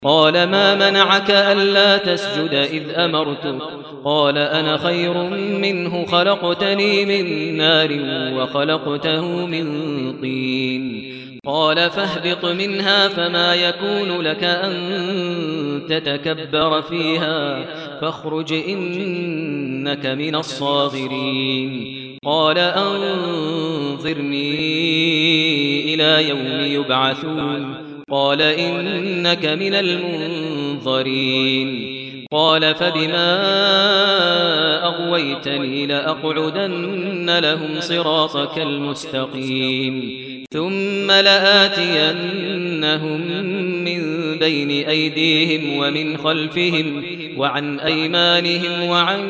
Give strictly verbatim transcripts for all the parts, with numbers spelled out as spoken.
قال ما منعك ألا تسجد إذ أمرتك قال أنا خير منه خلقتني من نار وخلقته من طين قال فاهبط منها فما يكون لك أن تتكبر فيها فاخرج إنك من الصاغرين قال أنظرني إلى يوم يبعثون قال إنك من المنظرين قال فبما أغويتني لأقعدن لهم صراطك المستقيم ثم لآتينهم من بين أيديهم ومن خلفهم وعن أيمانهم وعن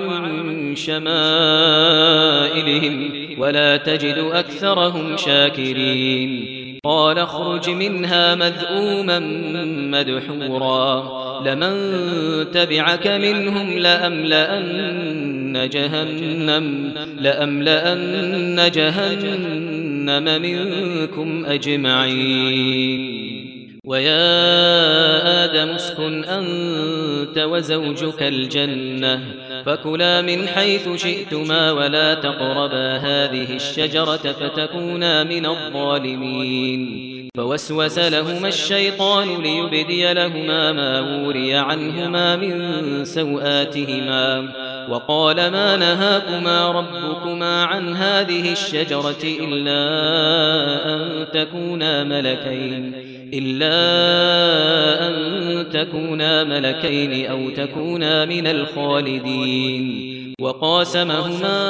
شمائلهم ولا تجد أكثرهم شاكرين قال اخرج منها مذءوما مدحورا لمن تبعك منهم لأملأن جهنم لأملأن جهنم منكم أجمعين ويا آدم اسكن أنت وزوجك الجنة فكلا من حيث شئتما ولا تقربا هذه الشجرة فتكونا من الظالمين فوسوس لهما الشيطان ليبدي لهما ما وري عنهما من سوآتهما وقال ما نهاكما ربكما عن هذه الشجرة إلا أن تكونا ملكين إلا أن تكونا ملكين أو تكونا من الخالدين وقاسمهما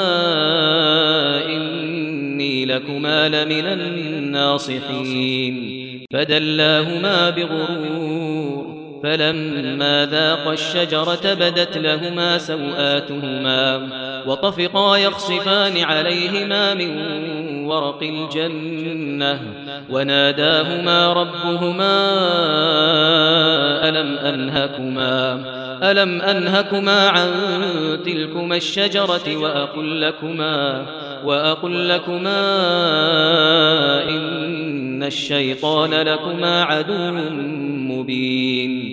إني لكما لمن الناصحين فدلاهما بغرور فلما ذاقا الشجرة بدت لهما سوآتهما وطفقا يخصفان عليهما من ورق الجنة وناداهما ربهما ألم أنهكما ألم أنهكما عن تلكما الشجرة وأقل لكما وأقل لكما إن الشيطان لكما عدو مبين